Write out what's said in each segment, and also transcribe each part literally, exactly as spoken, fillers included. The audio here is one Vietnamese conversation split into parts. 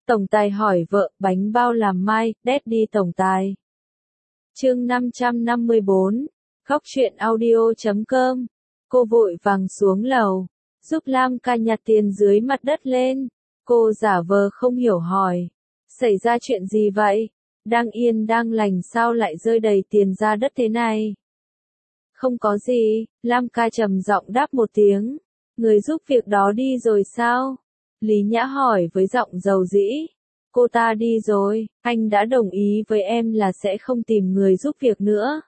Tổng tài hỏi vợ, bánh bao làm mai, Daddy tổng tài. Chương năm trăm năm mươi bốn, Khóc chuyện audio chấm com. Cô vội vàng xuống lầu, giúp Lam Ca nhặt tiền dưới mặt đất lên. Cô giả vờ không hiểu hỏi, xảy ra chuyện gì vậy? Đang yên đang lành sao lại rơi đầy tiền ra đất thế này? Không có gì, Lam Ca trầm giọng đáp một tiếng. Người giúp việc đó đi rồi sao? Lý Nhã hỏi với giọng dầu dĩ. Cô ta đi rồi, anh đã đồng ý với em là sẽ không tìm người giúp việc nữa.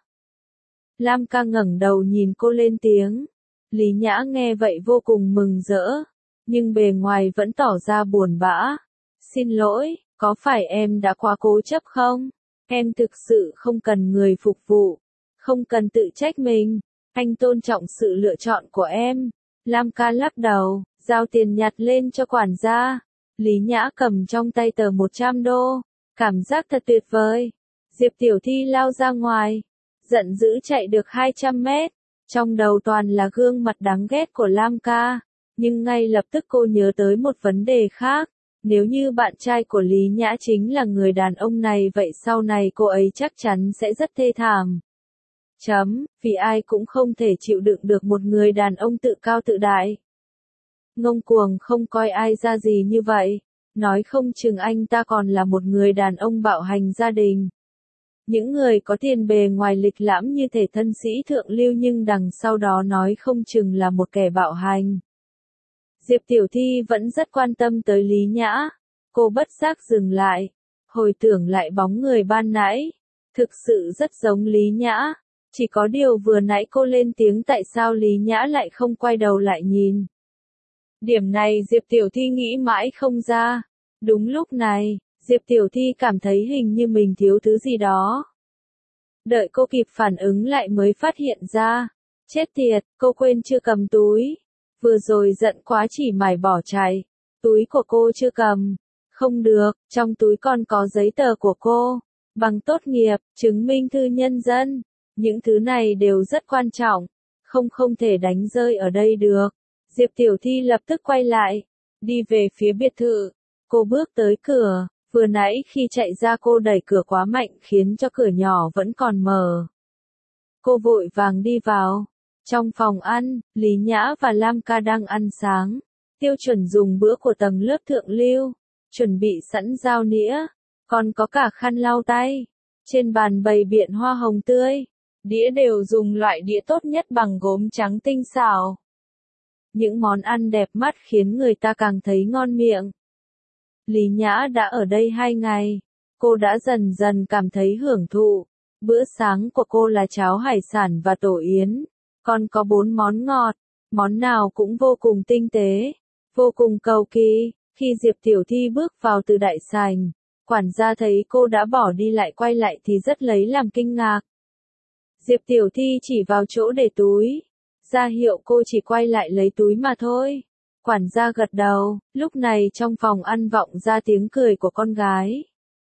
Lam Ca ngẩng đầu nhìn cô lên tiếng. Lý Nhã nghe vậy vô cùng mừng rỡ, nhưng bề ngoài vẫn tỏ ra buồn bã. Xin lỗi, có phải em đã quá cố chấp không? Em thực sự không cần người phục vụ, không cần tự trách mình. Anh tôn trọng sự lựa chọn của em. Lam Ca lắc đầu, giao tiền nhặt lên cho quản gia. Lý Nhã cầm trong tay tờ một trăm đô, cảm giác thật tuyệt vời. Diệp Tiểu Thi lao ra ngoài, giận dữ chạy được hai trăm mét, trong đầu toàn là gương mặt đáng ghét của Lam Ca, nhưng ngay lập tức cô nhớ tới một vấn đề khác. Nếu như bạn trai của Lý Nhã chính là người đàn ông này vậy sau này cô ấy chắc chắn sẽ rất thê thảm. Chấm, vì ai cũng không thể chịu đựng được một người đàn ông tự cao tự đại. Ngông cuồng không coi ai ra gì như vậy, nói không chừng anh ta còn là một người đàn ông bạo hành gia đình. Những người có tiền bề ngoài lịch lãm như thể thân sĩ thượng lưu nhưng đằng sau đó nói không chừng là một kẻ bạo hành. Diệp Tiểu Thi vẫn rất quan tâm tới Lý Nhã. Cô bất giác dừng lại, hồi tưởng lại bóng người ban nãy. Thực sự rất giống Lý Nhã. Chỉ có điều vừa nãy cô lên tiếng tại sao Lý Nhã lại không quay đầu lại nhìn. Điểm này Diệp Tiểu Thi nghĩ mãi không ra. Đúng lúc này, Diệp Tiểu Thi cảm thấy hình như mình thiếu thứ gì đó. Đợi cô kịp phản ứng lại mới phát hiện ra. Chết tiệt, cô quên chưa cầm túi. Vừa rồi giận quá chỉ mải bỏ chạy. Túi của cô chưa cầm. Không được, trong túi còn có giấy tờ của cô. Bằng tốt nghiệp, chứng minh thư nhân dân. Những thứ này đều rất quan trọng. Không không thể đánh rơi ở đây được. Diệp Tiểu Thi lập tức quay lại. Đi về phía biệt thự. Cô bước tới cửa. Vừa nãy khi chạy ra cô đẩy cửa quá mạnh khiến cho cửa nhỏ vẫn còn mở. Cô vội vàng đi vào. Trong phòng ăn, Lý Nhã và Lam Ca đang ăn sáng. Tiêu chuẩn dùng bữa của tầng lớp thượng lưu. Chuẩn bị sẵn dao nĩa. Còn có cả khăn lau tay. Trên bàn bày biện hoa hồng tươi. Đĩa đều dùng loại đĩa tốt nhất bằng gốm trắng tinh xảo. Những món ăn đẹp mắt khiến người ta càng thấy ngon miệng. Lý Nhã đã ở đây hai ngày. Cô đã dần dần cảm thấy hưởng thụ. Bữa sáng của cô là cháo hải sản và tổ yến. Còn có bốn món ngọt. Món nào cũng vô cùng tinh tế. Vô cùng cầu kỳ. Khi Diệp Tiểu Thi bước vào từ đại sảnh, quản gia thấy cô đã bỏ đi lại quay lại thì rất lấy làm kinh ngạc. Diệp Tiểu Thi chỉ vào chỗ để túi. Ra hiệu cô chỉ quay lại lấy túi mà thôi. Quản gia gật đầu, lúc này trong phòng ăn vọng ra tiếng cười của con gái.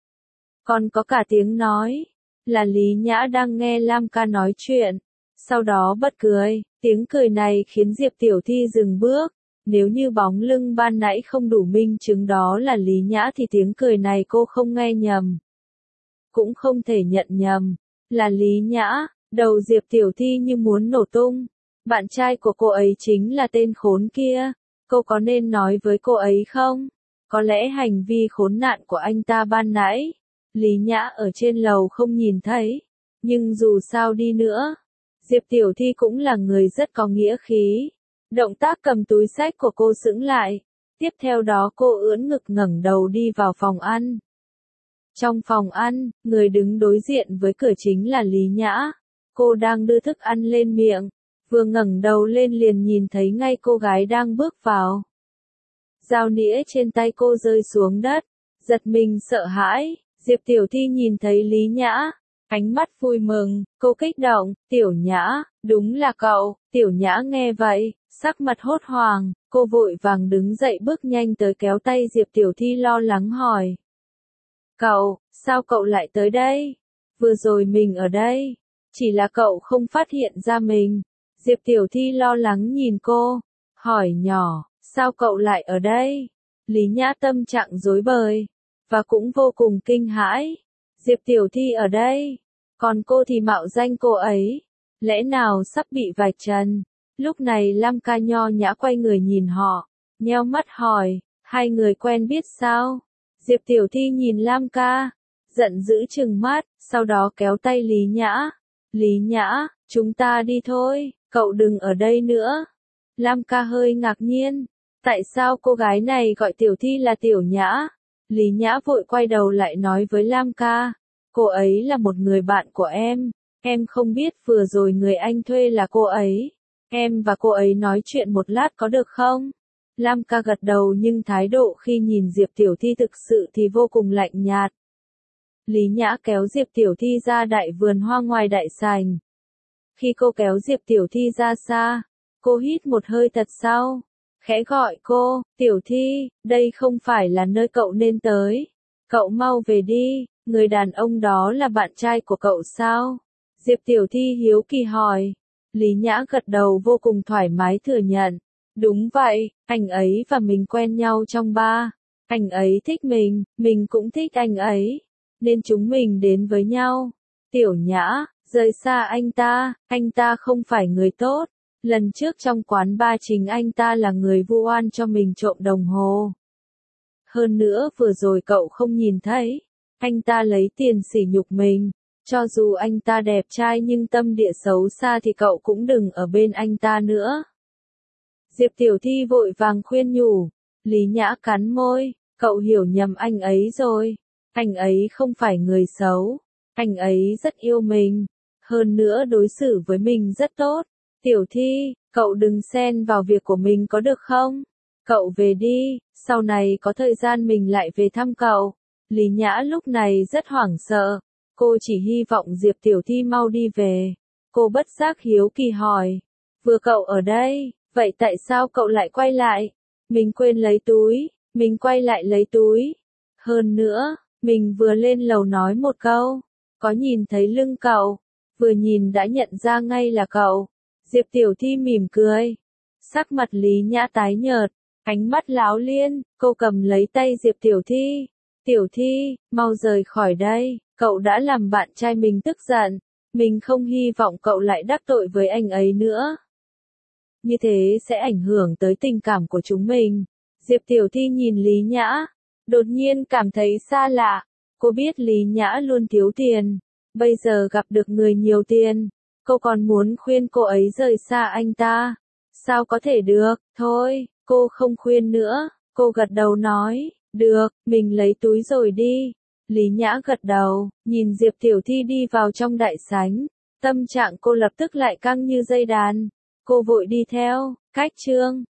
Còn có cả tiếng nói, là Lý Nhã đang nghe Lam Ca nói chuyện. Sau đó bật cười, tiếng cười này khiến Diệp Tiểu Thi dừng bước. Nếu như bóng lưng ban nãy không đủ minh chứng đó là Lý Nhã thì tiếng cười này cô không nghe nhầm. Cũng không thể nhận nhầm, là Lý Nhã, đầu Diệp Tiểu Thi như muốn nổ tung. Bạn trai của cô ấy chính là tên khốn kia. Cô có nên nói với cô ấy không? Có lẽ hành vi khốn nạn của anh ta ban nãy, Lý Nhã ở trên lầu không nhìn thấy. Nhưng dù sao đi nữa, Diệp Tiểu Thi cũng là người rất có nghĩa khí. Động tác cầm túi xách của cô sững lại. Tiếp theo đó cô ưỡn ngực ngẩng đầu đi vào phòng ăn. Trong phòng ăn, người đứng đối diện với cửa chính là Lý Nhã. Cô đang đưa thức ăn lên miệng. Vừa ngẩng đầu lên liền nhìn thấy ngay cô gái đang bước vào. Dao nĩa trên tay cô rơi xuống đất. Giật mình sợ hãi, Diệp Tiểu Thi nhìn thấy Lý Nhã. Ánh mắt vui mừng, cô kích động, Tiểu Nhã, đúng là cậu. Tiểu Nhã nghe vậy, sắc mặt hốt hoảng, cô vội vàng đứng dậy bước nhanh tới kéo tay Diệp Tiểu Thi lo lắng hỏi. Cậu, sao cậu lại tới đây? Vừa rồi mình ở đây, chỉ là cậu không phát hiện ra mình. Diệp Tiểu Thi lo lắng nhìn cô, hỏi nhỏ, sao cậu lại ở đây? Lý Nhã tâm trạng rối bời, và cũng vô cùng kinh hãi. Diệp Tiểu Thi ở đây, còn cô thì mạo danh cô ấy, lẽ nào sắp bị vạch trần? Lúc này Lam Ca nho nhã quay người nhìn họ, nheo mắt hỏi, hai người quen biết sao? Diệp Tiểu Thi nhìn Lam Ca, giận dữ trừng mắt, sau đó kéo tay Lý Nhã. Lý Nhã, chúng ta đi thôi, cậu đừng ở đây nữa. Lam Ca hơi ngạc nhiên, tại sao cô gái này gọi Tiểu Thi là Tiểu Nhã? Lý Nhã vội quay đầu lại nói với Lam Ca, cô ấy là một người bạn của em, em không biết vừa rồi người anh thuê là cô ấy. Em và cô ấy nói chuyện một lát có được không? Lam Ca gật đầu nhưng thái độ khi nhìn Diệp Tiểu Thi thực sự thì vô cùng lạnh nhạt. Lý Nhã kéo Diệp Tiểu Thi ra đại vườn hoa ngoài đại sảnh. Khi cô kéo Diệp Tiểu Thi ra xa, cô hít một hơi thật sâu, khẽ gọi cô, Tiểu Thi, đây không phải là nơi cậu nên tới. Cậu mau về đi, người đàn ông đó là bạn trai của cậu sao? Diệp Tiểu Thi hiếu kỳ hỏi. Lý Nhã gật đầu vô cùng thoải mái thừa nhận. Đúng vậy, anh ấy và mình quen nhau trong bar. Anh ấy thích mình, mình cũng thích anh ấy. Nên chúng mình đến với nhau. Tiểu Nhã, rời xa anh ta, anh ta không phải người tốt. Lần trước trong quán bar chính anh ta là người vu oan cho mình trộm đồng hồ. Hơn nữa vừa rồi cậu không nhìn thấy. Anh ta lấy tiền sỉ nhục mình. Cho dù anh ta đẹp trai nhưng tâm địa xấu xa thì cậu cũng đừng ở bên anh ta nữa. Diệp Tiểu Thi vội vàng khuyên nhủ. Lý Nhã cắn môi, cậu hiểu nhầm anh ấy rồi. Anh ấy không phải người xấu. Anh ấy rất yêu mình. Hơn nữa đối xử với mình rất tốt. Tiểu Thi, cậu đừng xen vào việc của mình có được không? Cậu về đi, sau này có thời gian mình lại về thăm cậu. Lý Nhã lúc này rất hoảng sợ. Cô chỉ hy vọng Diệp Tiểu Thi mau đi về. Cô bất giác hiếu kỳ hỏi. Vừa cậu ở đây, vậy tại sao cậu lại quay lại? Mình quên lấy túi, mình quay lại lấy túi. Hơn nữa, mình vừa lên lầu nói một câu. Có nhìn thấy lưng cậu, vừa nhìn đã nhận ra ngay là cậu. Diệp Tiểu Thi mỉm cười. Sắc mặt Lý Nhã tái nhợt, ánh mắt láo liên, cô cầm lấy tay Diệp Tiểu Thi. Tiểu Thi, mau rời khỏi đây, cậu đã làm bạn trai mình tức giận. Mình không hy vọng cậu lại đắc tội với anh ấy nữa. Như thế sẽ ảnh hưởng tới tình cảm của chúng mình. Diệp Tiểu Thi nhìn Lý Nhã, đột nhiên cảm thấy xa lạ. Cô biết Lý Nhã luôn thiếu tiền, bây giờ gặp được người nhiều tiền, cô còn muốn khuyên cô ấy rời xa anh ta. Sao có thể được, thôi, cô không khuyên nữa, cô gật đầu nói, được, mình lấy túi rồi đi. Lý Nhã gật đầu, nhìn Diệp Tiểu Thi đi vào trong đại sảnh, tâm trạng cô lập tức lại căng như dây đàn. Cô vội đi theo, cách chương